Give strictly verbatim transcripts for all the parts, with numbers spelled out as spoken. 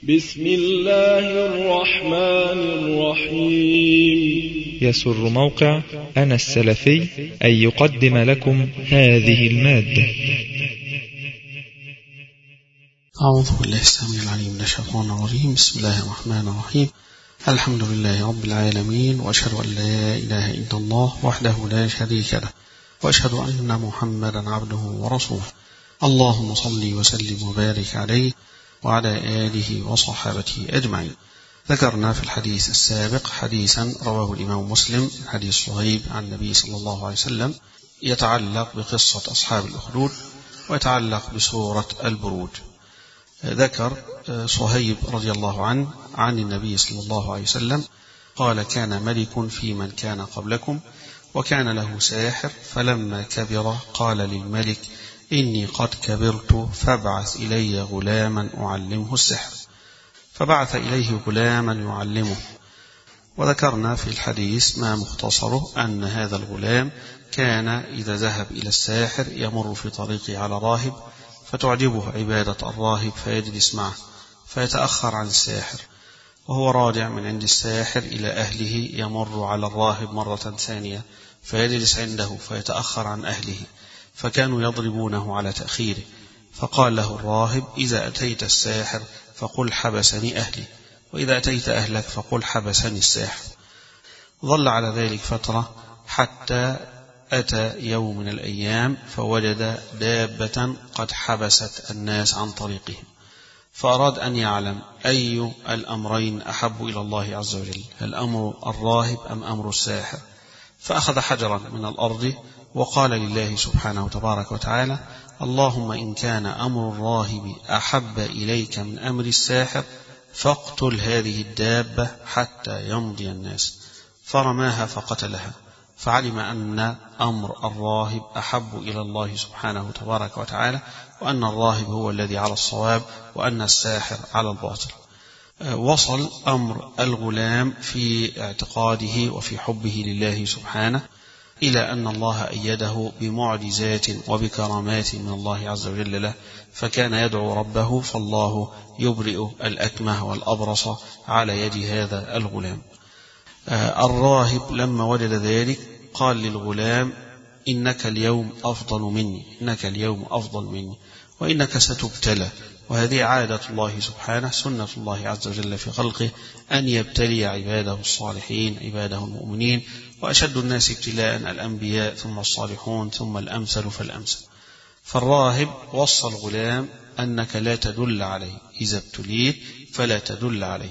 بسم الله الرحمن الرحيم. يسر موقع أنا السلفي أن يقدم لكم هذه المادة. أعوذ بالله السميع العليم من الشيطان الرجيم. بسم الله الرحمن الرحيم. الحمد لله رب العالمين، وأشهد أن لا إله إلا الله وحده لا شريك له، وأشهد أن محمدا عبده ورسوله. اللهم صل وسلم وبارك عليه وعلى آله وصحابته أجمعين. ذكرنا في الحديث السابق حديثا رواه الإمام مسلم، حديث صهيب عن النبي صلى الله عليه وسلم، يتعلق بقصة أصحاب الأخدود ويتعلق بسورة البروج. ذكر صهيب رضي الله عنه عن النبي صلى الله عليه وسلم قال: كان ملك في من كان قبلكم، وكان له ساحر، فلما كبر قال للملك: إني قد كبرت، فابعث إلي غلاما أعلمه السحر. فبعث إليه غلاما يعلمه. وذكرنا في الحديث ما مختصره أن هذا الغلام كان إذا ذهب إلى الساحر يمر في طريقه على راهب، فتعجبه عبادة الراهب فيجلس معه فيتأخر عن الساحر، وهو راجع من عند الساحر إلى أهله يمر على الراهب مرة ثانية فيجلس عنده فيتأخر عن أهله، فكانوا يضربونه على تأخيره. فقال له الراهب: إذا أتيت الساحر فقل حبسني أهلي، وإذا أتيت أهلك فقل حبسني الساحر. ظل على ذلك فترة حتى أتى يوم من الأيام فوجد دابة قد حبست الناس عن طريقهم، فأراد أن يعلم أي الأمرين أحب إلى الله عز وجل، هل أمر الراهب أم أمر الساحر؟ فأخذ حجرا من الأرض وقال لله سبحانه وتبارك وتعالى: اللهم إن كان أمر الراهب أحب إليك من أمر الساحر فاقتل هذه الدابة حتى يمضي الناس. فرماها فقتلها، فعلم أن أمر الراهب أحب إلى الله سبحانه وتبارك وتعالى، وأن الراهب هو الذي على الصواب وأن الساحر على الباطل. وصل أمر الغلام في اعتقاده وفي حبه لله سبحانه إلى أن الله أيده بمعجزات وبكرامات من الله عز وجل له، فكان يدعو ربه فالله يبرئ الأكمه والأبرص على يد هذا الغلام. الراهب لما وجد ذلك قال للغلام: إنك اليوم أفضل مني، إنك اليوم أفضل مني، وإنك ستبتلى. وهذه عادة الله سبحانه، سنة الله عز وجل في خلقه، أن يبتلي عباده الصالحين، عباده المؤمنين، وأشد الناس ابتلاء الأنبياء ثم الصالحون ثم الأمثل فالأمثل. فالراهب وصى الغلام أنك لا تدل عليه، إذا ابتليت فلا تدل عليه.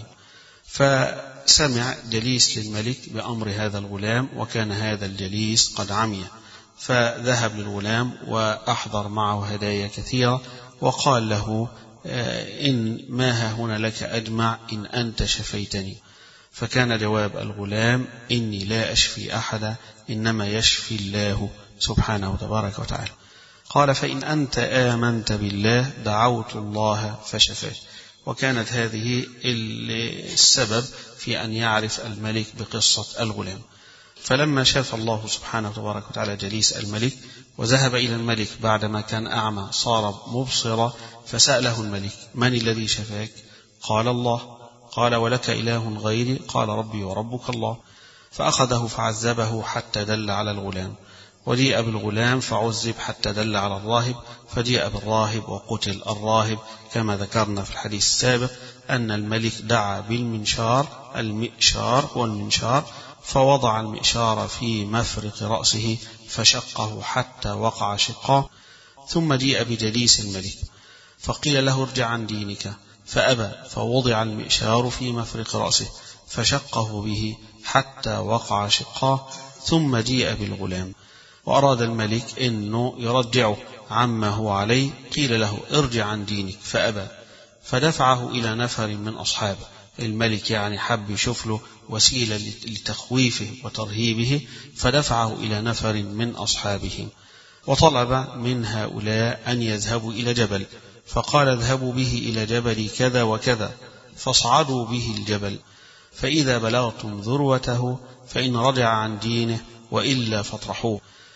فسمع جليس للملك بأمر هذا الغلام، وكان هذا الجليس قد عمي، فذهب للغلام وأحضر معه هدايا كثيرة وقال له: إن ما ها هنا لك أجمع إن أنت شفيتني. فكان جواب الغلام: إني لا أشفي أحدا، إنما يشفي الله سبحانه وتبارك وتعالى. قال: فإن أنت آمنت بالله دعوت الله فشفاه. وكانت هذه السبب في أن يعرف الملك بقصة الغلام. فلما شاف الله سبحانه وتبارك وتعالى جليس الملك وذهب إلى الملك بعدما كان أعمى صار مبصرا، فسأله الملك: من الذي شفاك؟ قال: الله. قال: ولك إله غيري؟ قال: ربي وربك الله. فأخذه فعذبه حتى دل على الغلام، وجيء بالغلام فعذب حتى دل على الراهب، فجيء بالراهب وقتل الراهب، كما ذكرنا في الحديث السابق أن الملك دعا بالمنشار، المئشار والمنشار، فوضع المئشار في مفرق رأسه فشقه حتى وقع شقاه. ثم جيء بجليس الملك فقيل له: ارجع عن دينك، فأبى، فوضع المئشار في مفرق رأسه فشقه به حتى وقع شقاه. ثم جيء بالغلام وأراد الملك أنه يرجعه عما هو عليه، قيل له: ارجع عن دينك، فأبى، فدفعه إلى نفر من أصحابه. الملك يعني حب يشوف له وسيلة لتخويفه وترهيبه، فدفعه إلى نفر من أصحابه وطلب من هؤلاء أن يذهبوا إلى جبل، فقال: اذهبوا به إلى جبل كذا وكذا، فاصعدوا به الجبل، فإذا بلغتم ذروته فإن رجع عن دينه وإلا فاطرحوه.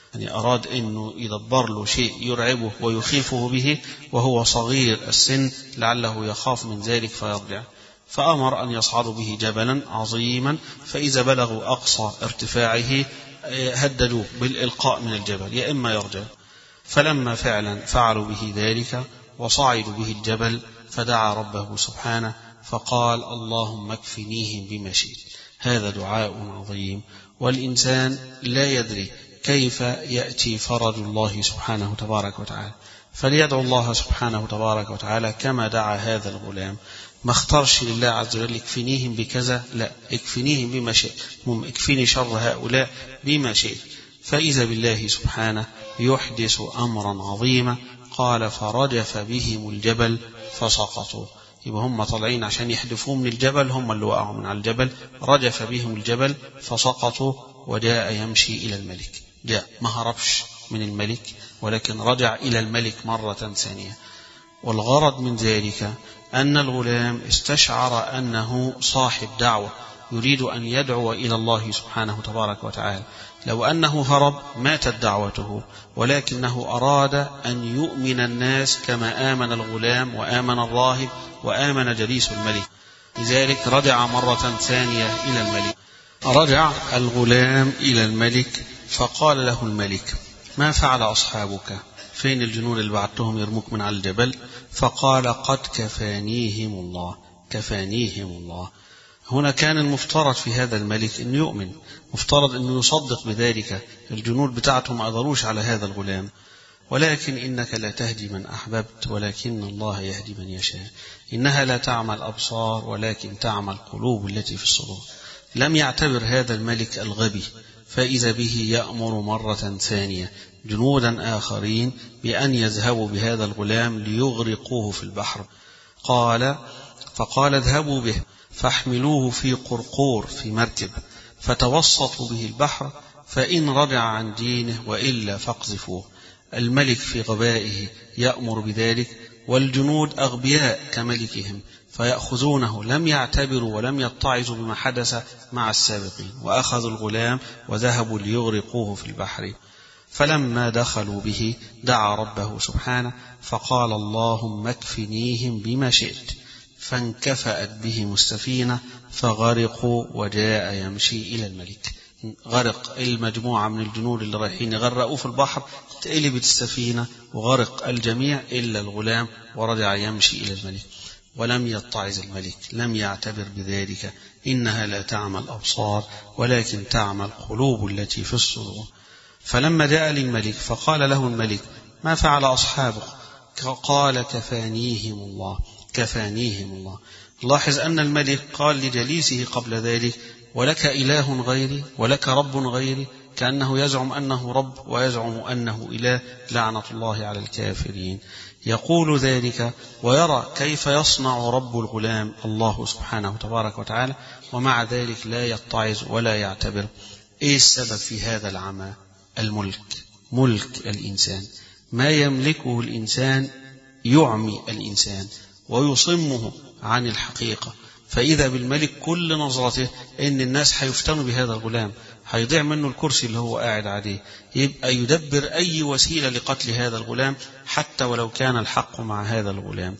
يعني أراد أنه يدبر له شيء يرعبه ويخيفه به وهو صغير السن لعله يخاف من ذلك فيرجع، فأمر أن يصعدوا به جبلا عظيما، فإذا بلغوا أقصى ارتفاعه هددوه بالإلقاء من الجبل يا إما يرجع. فلما فعلا فعلوا به ذلك وصعدوا به الجبل فدعا ربه سبحانه فقال اللهم اكفنيهم بما شئت. هذا دعاء عظيم، والإنسان لا يدري كيف يأتي فرج الله سبحانه تبارك وتعالى، فليدعو الله سبحانه تبارك وتعالى كما دعا هذا الغلام. ما اختارش لله عز وجل اكفنيهم بكذا، لا، اكفنيهم بما شئت، اكفني شر هؤلاء بما شئت. فإذا بالله سبحانه يحدث أمرا عظيما، قال فرجف بهم الجبل فسقطوا. يبقى هم طالعين عشان يحدفوا من الجبل، هم اللي وقعوا من على الجبل، رجف بهم الجبل فسقطوا، وجاء يمشي إلى الملك. جاء ما هربش من الملك، ولكن رجع إلى الملك مرة ثانية. والغرض من ذلك أن الغلام استشعر أنه صاحب دعوة يريد أن يدعو إلى الله سبحانه تبارك وتعالى. لو أنه هرب ماتت دعوته، ولكنه أراد أن يؤمن الناس كما آمن الغلام وآمن الراهب وآمن جليس الملك، لذلك رجع مرة ثانية إلى الملك. رجع الغلام إلى الملك فقال له الملك ما فعل أصحابك؟ فين الجنود اللي بعتهم يرموك من على الجبل؟ فقال قد كفانيهم الله، كفانيهم الله. هنا كان المفترض في هذا الملك أن يؤمن، مفترض أن يصدق بذلك، الجنود بتاعتهم ما قدروش على هذا الغلام. ولكن إنك لا تهدي من أحببت ولكن الله يهدي من يشاء، إنها لا تعمى الأبصار ولكن تعمى القلوب التي في الصدور. لم يعتبر هذا الملك الغبي، فإذا به يأمر مرة ثانية جنودا آخرين بأن يذهبوا بهذا الغلام ليغرقوه في البحر. قال فقال اذهبوا به فاحملوه في قرقور في مركب فتوسطوا به البحر، فإن رجع عن دينه وإلا فاقذفوه. الملك في غبائه يأمر بذلك، والجنود أغبياء كملكهم فيأخذونه، لم يعتبروا ولم يتعظوا بما حدث مع السابقين، وأخذوا الغلام وذهبوا ليغرقوه في البحر. فلما دخلوا به دعا ربه سبحانه فقال اللهم اكفنيهم بما شئت، فانكفأت بهم السفينة فغرقوا، وجاء يمشي إلى الملك. غرق المجموعة من الجنود اللي رايحين يغرقوا في البحر، تقلبت السفينة وغرق الجميع إلا الغلام، ورجع يمشي إلى الملك. ولم يتعظ الملك، لم يعتبر بذلك، إنها لا تعمى الأبصار ولكن تعمى القلوب التي في الصدور. فلما جاء للملك فقال له الملك ما فعل أصحابك؟ قال كفانيهم الله، كفانيهم الله. لاحظ أن الملك قال لجليسه قبل ذلك ولك إله غيري، ولك رب غيري، كأنه يزعم أنه رب ويزعم أنه إله، لعنة الله على الكافرين. يقول ذلك ويرى كيف يصنع رب الغلام الله سبحانه تبارك وتعالى، ومع ذلك لا يتعظ ولا يعتبر. إيه السبب في هذا العمى؟ الملك، ملك الإنسان، ما يملكه الإنسان يعمي الإنسان ويصمه عن الحقيقة. فإذا بالملك كل نظرته إن الناس هيفتنوا بهذا الغلام، هيضيع منه الكرسي اللي هو قاعد عليه، يبقى يدبر أي وسيلة لقتل هذا الغلام حتى ولو كان الحق مع هذا الغلام.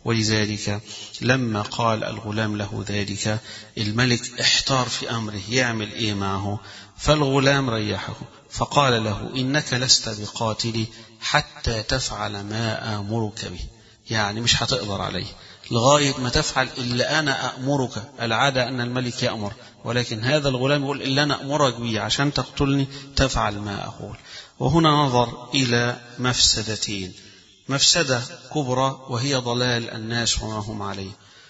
ولذلك لما قال الغلام له ذلك الملك احتار في أمره يعمل إيه معه، فالغلام ريحه فقال له إنك لست بقاتلي حتى تفعل ما آمرك به، يعني مش هتقدر عليه لغاية ما تفعل اللي أنا أأمرك. العادة أن الملك يأمر، ولكن هذا الغلام يقول اللي أنا أأمرك به عشان تقتلني تفعل ما أقول. وهنا نظر إلى مفسدتين، مفسدة كبرى وهي ضلال الناس وما هم عليه،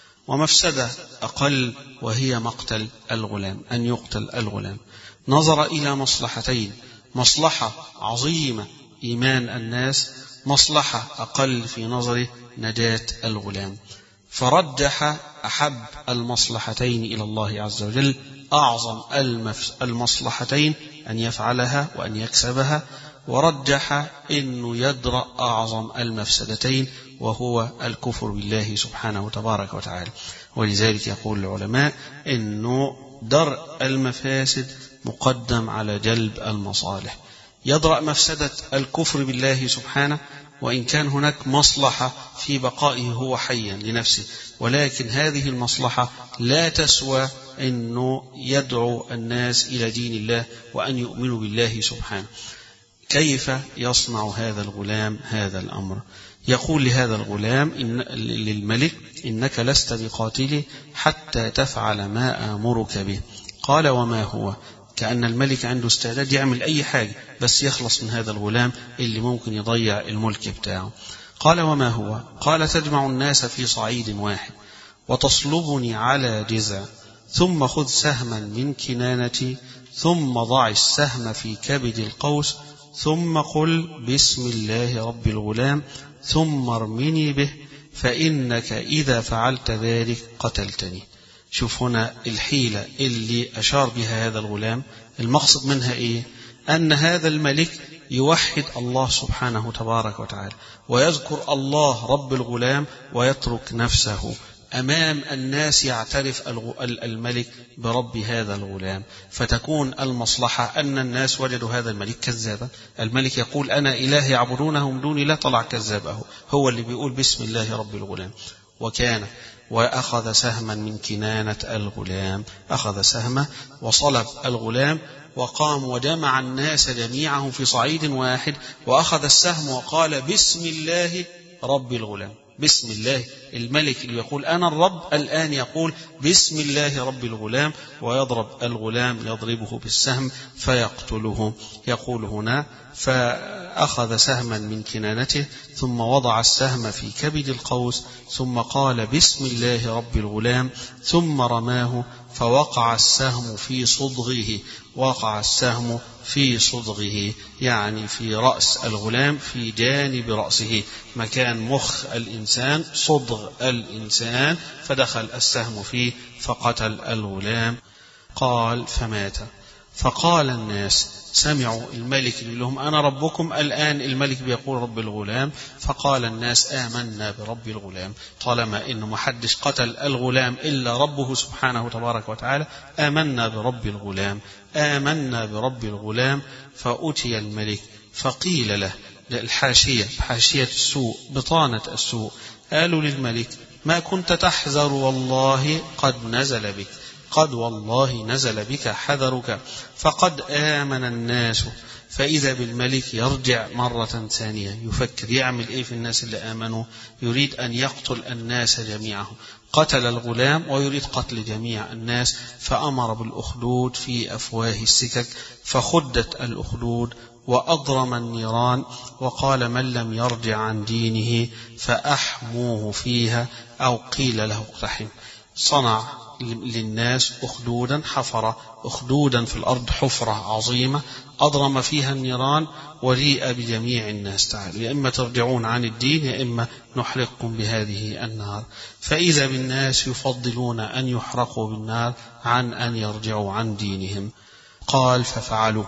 ومفسدة أقل وهي مقتل الغلام، أن يقتل الغلام. نظر إلى مصلحتين، مصلحة عظيمة إيمان الناس، مصلحة أقل في نظره نجاة الغلام، فرجح أحب المصلحتين إلى الله عز وجل، أعظم المصلحتين أن يفعلها وأن يكسبها، ورجح أنه يدرأ أعظم المفسدتين وهو الكفر بالله سبحانه تبارك وتعالى. ولذلك يقول العلماء أنه درء المفاسد مقدم على جلب المصالح. يدرأ مفسدة الكفر بالله سبحانه، وإن كان هناك مصلحة في بقائه هو حيا لنفسه، ولكن هذه المصلحة لا تسوى أنه يدعو الناس إلى دين الله وأن يؤمنوا بالله سبحانه. كيف يصنع هذا الغلام هذا الأمر؟ يقول لهذا الغلام إن للملك: إنك لست بقاتلي حتى تفعل ما آمرك به. قال: وما هو؟ كأن الملك عنده استعداد يعمل أي حاجة بس يخلص من هذا الغلام اللي ممكن يضيع الملك بتاعه. قال: وما هو؟ قال: تجمع الناس في صعيد واحد وتصلبني على جذع، ثم خذ سهما من كنانتي، ثم ضع السهم في كبد القوس، ثم قل بسم الله رب الغلام، ثم ارمني به، فإنك إذا فعلت ذلك قتلتني. شوف هنا الحيلة اللي أشار بها هذا الغلام، المقصد منها إيه؟ أن هذا الملك يوحد الله سبحانه تبارك وتعالى ويذكر الله رب الغلام ويترك نفسه أمام الناس، يعترف الملك برب هذا الغلام، فتكون المصلحة أن الناس وجدوا هذا الملك كذابا. الملك يقول أنا إله يعبدونه من دوني، لا طلع كذابه، هو اللي بيقول بسم الله رب الغلام. وكان وأخذ سهما من كنانة الغلام، أخذ سهمه وصلب الغلام، وقام وجمع الناس جميعهم في صعيد واحد، وأخذ السهم وقال بسم الله رب الغلام. بسم الله، الملك اللي يقول أنا الرب الآن يقول بسم الله رب الغلام، ويضرب الغلام يضربه بالسهم فيقتله. يقول هنا: فأخذ سهما من كنانته، ثم وضع السهم في كبد القوس، ثم قال بسم الله رب الغلام، ثم رماه، فوقع السهم في صدغه. وقع السهم في صدغه يعني في رأس الغلام، في جانب رأسه، مكان مخ الإنسان صدغ الإنسان، فدخل السهم فيه فقتل الغلام. قال: فمات. فقال الناس، سمعوا الملك يقول لهم أنا ربكم، الآن الملك بيقول رب الغلام، فقال الناس آمنا برب الغلام. طالما إنه محدش قتل الغلام إلا ربه سبحانه تبارك وتعالى، آمنا برب الغلام، آمنا برب الغلام. فأتي الملك فقيل له، الحاشية حاشية السوء، بطانة السوء، قالوا للملك: ما كنت تحذر والله قد نزل بك، قد والله نزل بك حذرك، فقد آمن الناس. فإذا بالملك يرجع مرة ثانية يفكر يعمل إيه في الناس اللي آمنوا، يريد أن يقتل الناس جميعهم. قتل الغلام ويريد قتل جميع الناس، فأمر بالأخدود في أفواه السكك، فخدت الأخدود وأضرم النيران، وقال: من لم يرجع عن دينه فأحموه فيها، أو قيل له اقتحم. صنع للناس أخدودا، حفر أخدودا في الأرض، حفرة عظيمة، أضرم فيها النيران، وريء بجميع الناس: تعالوا يا إما ترجعون عن الدين يا إما نحرقكم بهذه النار. فإذا بالناس يفضلون أن يحرقوا بالنار عن أن يرجعوا عن دينهم. قال: ففعلوا،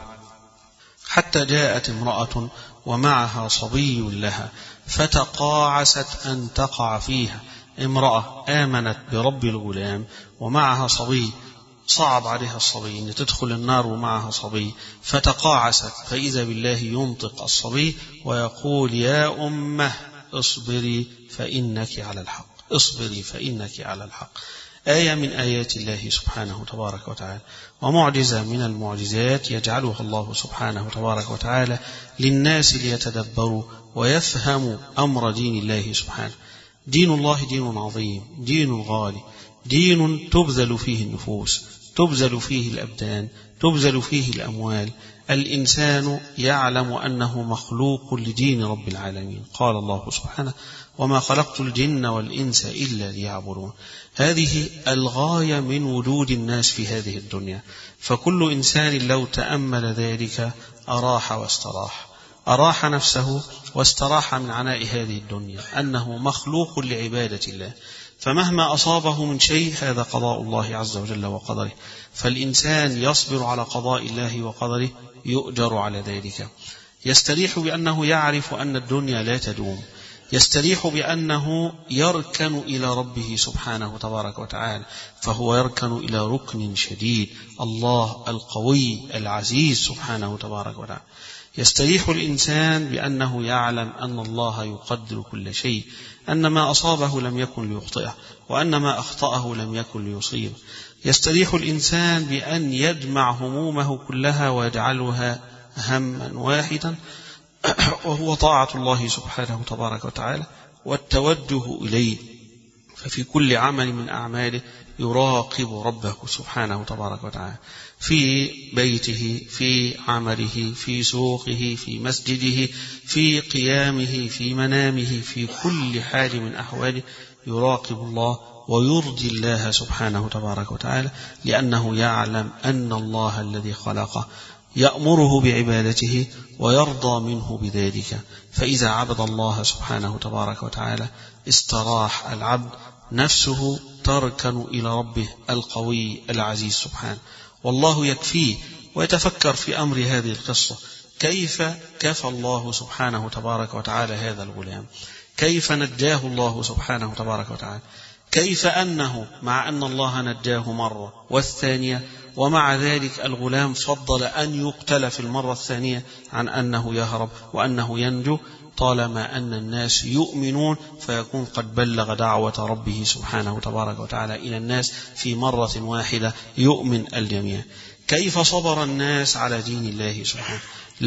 حتى جاءت امرأة ومعها صبي لها، فتقاعست أن تقع فيها. امرأة آمنت برب الغلام ومعها صبي، صعب عليها الصبي أن تدخل النار ومعها صبي، فتقاعست، فإذا بالله ينطق الصبي ويقول: يا أمه اصبري فإنك على الحق، اصبري فإنك على الحق. آية من آيات الله سبحانه تبارك وتعالى، ومعجزة من المعجزات يجعلها الله سبحانه تبارك وتعالى للناس ليتدبروا ويفهموا أمر دين الله سبحانه. دين الله دين عظيم، دين غالي، دين تبذل فيه النفوس، تبذل فيه الأبدان، تبذل فيه الأموال. الإنسان يعلم أنه مخلوق لدين رب العالمين. قال الله سبحانه: وما خلقت الجن والإنس إلا ليعبدون. هذه الغاية من وجود الناس في هذه الدنيا، فكل إنسان لو تأمل ذلك أراح واستراح، أراح نفسه واستراح من عناء هذه الدنيا، أنه مخلوق لعبادة الله، فمهما أصابه من شيء هذا قضاء الله عز وجل وقدره، فالإنسان يصبر على قضاء الله وقدره يؤجر على ذلك. يستريح بأنه يعرف أن الدنيا لا تدوم، يستريح بأنه يركن إلى ربه سبحانه تبارك وتعالى، فهو يركن إلى ركن شديد، الله القوي العزيز سبحانه تبارك وتعالى. يستريح الإنسان بأنه يعلم أن الله يقدر كل شيء، أن ما أصابه لم يكن ليخطئه، وأن ما أخطأه لم يكن ليصيبه. يستريح الإنسان بأن يجمع همومه كلها ويجعلها هما واحدا، وهو طاعة الله سبحانه تبارك وتعالى والتوجه إليه، ففي كل عمل من أعماله يراقب ربه سبحانه تبارك وتعالى، في بيته، في عمله، في سوقه، في مسجده، في قيامه، في منامه، في كل حال من أحواله يراقب الله ويرضي الله سبحانه تبارك وتعالى، لأنه يعلم أن الله الذي خلقه يأمره بعبادته ويرضى منه بذلك. فإذا عبد الله سبحانه تبارك وتعالى استراح العبد، نفسه تركن إلى ربه القوي العزيز سبحانه، والله يكفيه. ويتفكر في أمر هذه القصة، كيف كفى الله سبحانه تبارك وتعالى هذا الغلام، كيف نجاه الله سبحانه تبارك وتعالى، كيف أنه مع أن الله نجاه مرة والثانية، ومع ذلك الغلام فضل أن يقتل في المرة الثانية عن أنه يهرب وأنه ينجو، طالما أن الناس يؤمنون فيكون قد بلغ دعوة ربه سبحانه تبارك وتعالى إلى الناس في مرة واحدة يؤمن الجميع. كيف صبر الناس على دين الله سبحانه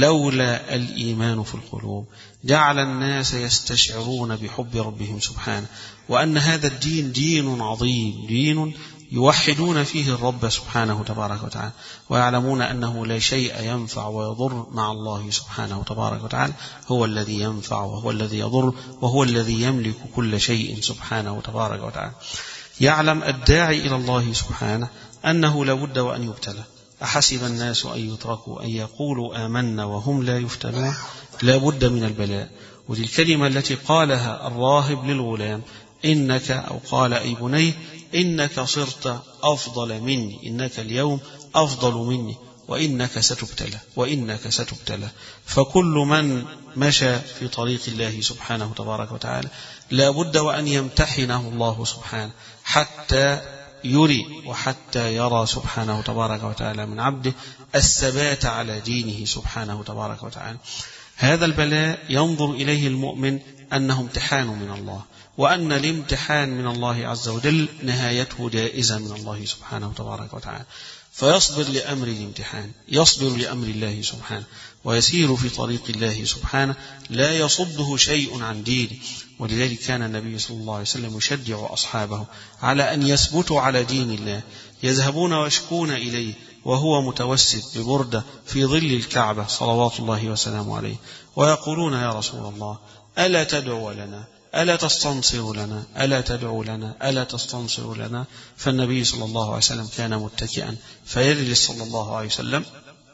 لولا الإيمان في القلوب، جعل الناس يستشعرون بحب ربهم سبحانه، وأن هذا الدين دين عظيم، دين يوحدون فيه الرب سبحانه تبارك وتعالى، ويعلمون أنه لا شيء ينفع ويضر مع الله سبحانه تبارك وتعالى، هو الذي ينفع وهو الذي يضر وهو الذي يملك كل شيء سبحانه تبارك وتعالى. يعلم الداعي إلى الله سبحانه أنه لا بد وأن يبتلى. أحسب الناس أن يتركوا أن يقولوا آمنا وهم لا يفتنون، لا بد من البلاء. ودي الكلمة التي قالها الراهب للغلام، إنك أو قال أي بني إنك صرت أفضل مني، إنك اليوم أفضل مني، وإنك ستبتلى وإنك ستبتلى. فكل من مشى في طريق الله سبحانه تبارك وتعالى لا بد وأن يمتحنه الله سبحانه حتى يري وحتى يرى سبحانه تبارك وتعالى من عبده الثبات على دينه سبحانه تبارك وتعالى. هذا البلاء ينظر إليه المؤمن أنه امتحان من الله، وأن الامتحان من الله عز وجل نهايته جائزة من الله سبحانه تبارك وتعالى، فيصبر لأمر الامتحان، يصبر لأمر الله سبحانه، ويسير في طريق الله سبحانه، لا يصده شيء عن دينه. ولذلك كان النبي صلى الله عليه وسلم يشجع أصحابه على أن يثبتوا على دين الله، يذهبون ويشكون إليه وهو متوسد ببردة في ظل الكعبة صلوات الله وسلامه عليه، ويقولون يا رسول الله ألا تدعو لنا، ألا تستنصر لنا، ألا تدعو لنا، ألا تستنصر لنا. فالنبي صلى الله عليه وسلم كان متكئا فيجلس صلى الله عليه وسلم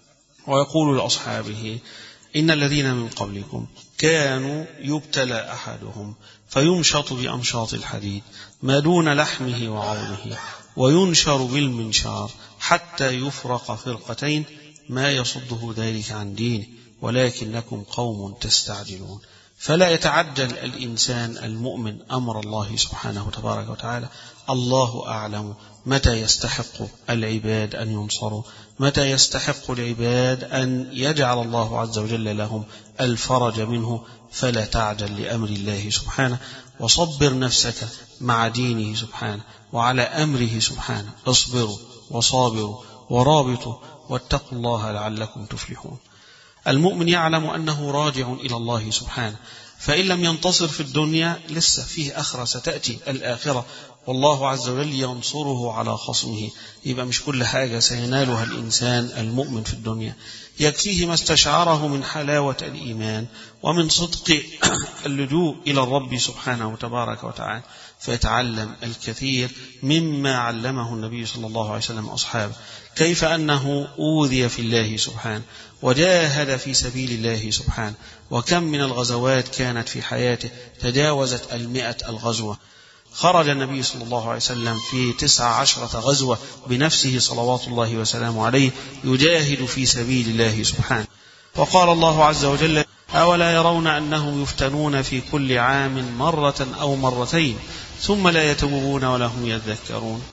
ويقول لأصحابه إن الذين من قبلكم كانوا يبتلى أحدهم فيمشط بأمشاط الحديد ما دون لحمه وعظمه، وينشر بالمنشار حتى يفرق فرقتين ما يصده ذلك عن دينه، ولكنكم قوم تستعجلون. فلا يتعجل الإنسان المؤمن أمر الله سبحانه تبارك وتعالى، الله أعلم متى يستحق العباد أن ينصروا، متى يستحق العباد أن يجعل الله عز وجل لهم الفرج منه. فلا تعجل لأمر الله سبحانه، وصبر نفسك مع دينه سبحانه وعلى أمره سبحانه، اصبروا وصابروا ورابطوا واتقوا الله لعلكم تفلحون. المؤمن يعلم أنه راجع إلى الله سبحانه، فإن لم ينتصر في الدنيا لسه فيه أخرى ستأتي الآخرة، والله عز وجل ينصره على خصمه. يبقى مش كل حاجة سينالها الإنسان المؤمن في الدنيا، يكفيه ما استشعره من حلاوة الإيمان ومن صدق اللجوء إلى الرب سبحانه تبارك وتعالى، فيتعلم الكثير مما علمه النبي صلى الله عليه وسلم أصحابه، كيف أنه أوذي في الله سبحانه وجاهد في سبيل الله سبحانه، وكم من الغزوات كانت في حياته تجاوزت المئة الغزوة. خرج النبي صلى الله عليه وسلم في تسع عشرة غزوة بنفسه صلوات الله وسلامه عليه يجاهد في سبيل الله سبحانه. وقال الله عز وجل أولا يرون أنهم يفتنون في كل عام مرة أو مرتين ثم لا يتوبون ولا هم يذكرون.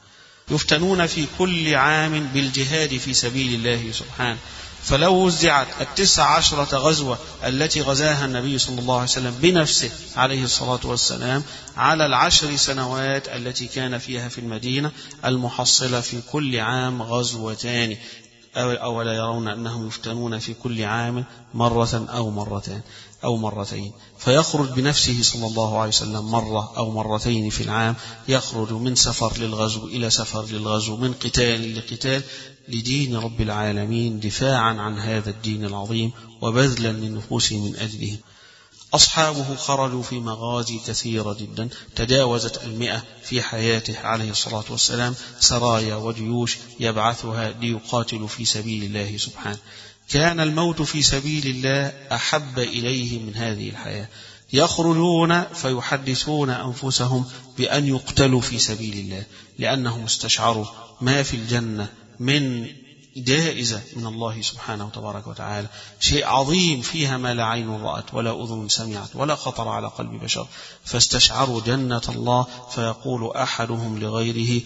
يفتنون في كل عام بالجهاد في سبيل الله سبحانه. فلو وزعت التسع عشرة غزوة التي غزاها النبي صلى الله عليه وسلم بنفسه عليه الصلاة والسلام على العشر سنوات التي كان فيها في المدينة المحصلة في كل عام غزوتان، أولا يرون أنهم يفتنون في كل عام مرة أو مرتين أو مرتين، فيخرج بنفسه صلى الله عليه وسلم مرة أو مرتين في العام، يخرج من سفر للغزو إلى سفر للغزو، من قتال لقتال، لدين رب العالمين، دفاعا عن هذا الدين العظيم وبذلا للنفوس من أجله. أصحابه خرجوا في مغازي كثيرة جدا تجاوزت المئة في حياته عليه الصلاة والسلام، سرايا وجيوش يبعثها ليقاتلوا في سبيل الله سبحانه. كان الموت في سبيل الله أحب إليه من هذه الحياة. يخرجون فيحدثون أنفسهم بأن يقتلوا في سبيل الله، لأنهم استشعروا ما في الجنة من جائزة من الله سبحانه وتبارك وتعالى، شيء عظيم فيها ما لا عين رأت ولا أذن سمعت ولا خطر على قلب بشر، فاستشعروا جنة الله. فيقول أحدهم لغيره: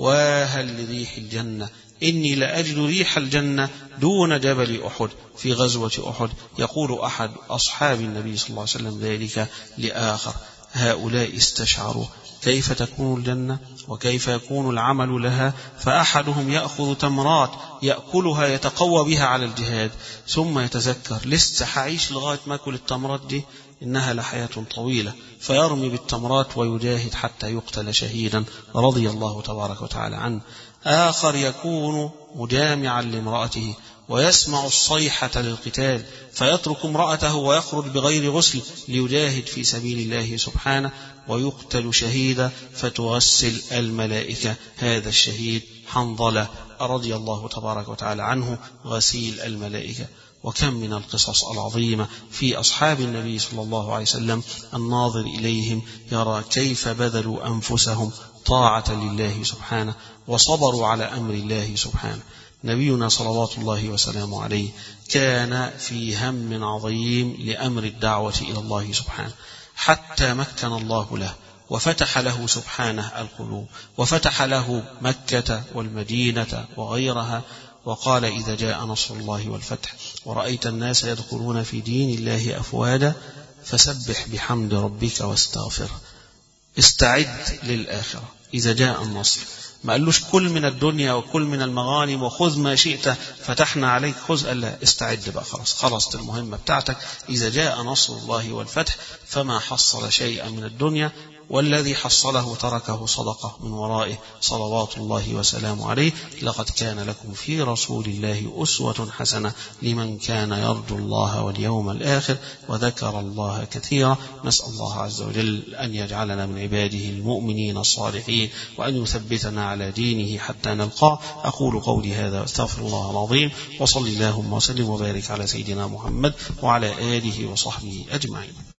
وهل لريح الجنة، إني لأجد ريح الجنة دون جبل أحد في غزوة أحد. يقول أحد أصحاب النبي صلى الله عليه وسلم ذلك لآخر. هؤلاء استشعروا كيف تكون الجنة وكيف يكون العمل لها، فأحدهم يأخذ تمرات يأكلها يتقوى بها على الجهاد، ثم يتذكر: لسه حعيش لغاية ما أكل التمرات دي، إنها لحياة طويلة، فيرمي بالتمرات ويجاهد حتى يقتل شهيدا رضي الله تبارك وتعالى عنه. آخر يكون مجامعا لامرأته ويسمع الصيحة للقتال، فيترك امرأته ويخرج بغير غسل ليجاهد في سبيل الله سبحانه، ويقتل شهيدا فتغسل الملائكة هذا الشهيد حنظلة رضي الله تبارك وتعالى عنه، غسيل الملائكة. وكم من القصص العظيمة في أصحاب النبي صلى الله عليه وسلم، الناظر إليهم يرى كيف بذلوا أنفسهم طاعة لله سبحانه وصبروا على أمر الله سبحانه. نبينا صلوات الله وسلامه عليه كان في هم عظيم لأمر الدعوة إلى الله سبحانه، حتى مكن الله له وفتح له سبحانه القلوب، وفتح له مكة والمدينة وغيرها، وقال: إذا جاء نصر الله والفتح ورأيت الناس يدخلون في دين الله أفواجا فسبح بحمد ربك واستغفره. استعد للآخرة إذا جاء النصر. ما قالوش كل من الدنيا وكل من المغانم وخذ ما شئت فتحنا عليك خذ، ألا استعد بقى، خلاص خلصت المهمة بتاعتك. إذا جاء نصر الله والفتح فما حصل شيئا من الدنيا، والذي حصله تركه صدقة من ورائه صلوات الله وسلامه عليه. لقد كان لكم في رسول الله أسوة حسنة لمن كان يرجو الله واليوم الآخر وذكر الله كثيرا. نسأل الله عز وجل أن يجعلنا من عباده المؤمنين الصالحين، وأن يثبتنا على دينه حتى نلقاه. أقول قولي هذا واستغفر الله العظيم، وصلي اللهم وسلم وبارك على سيدنا محمد وعلى آله وصحبه أجمعين.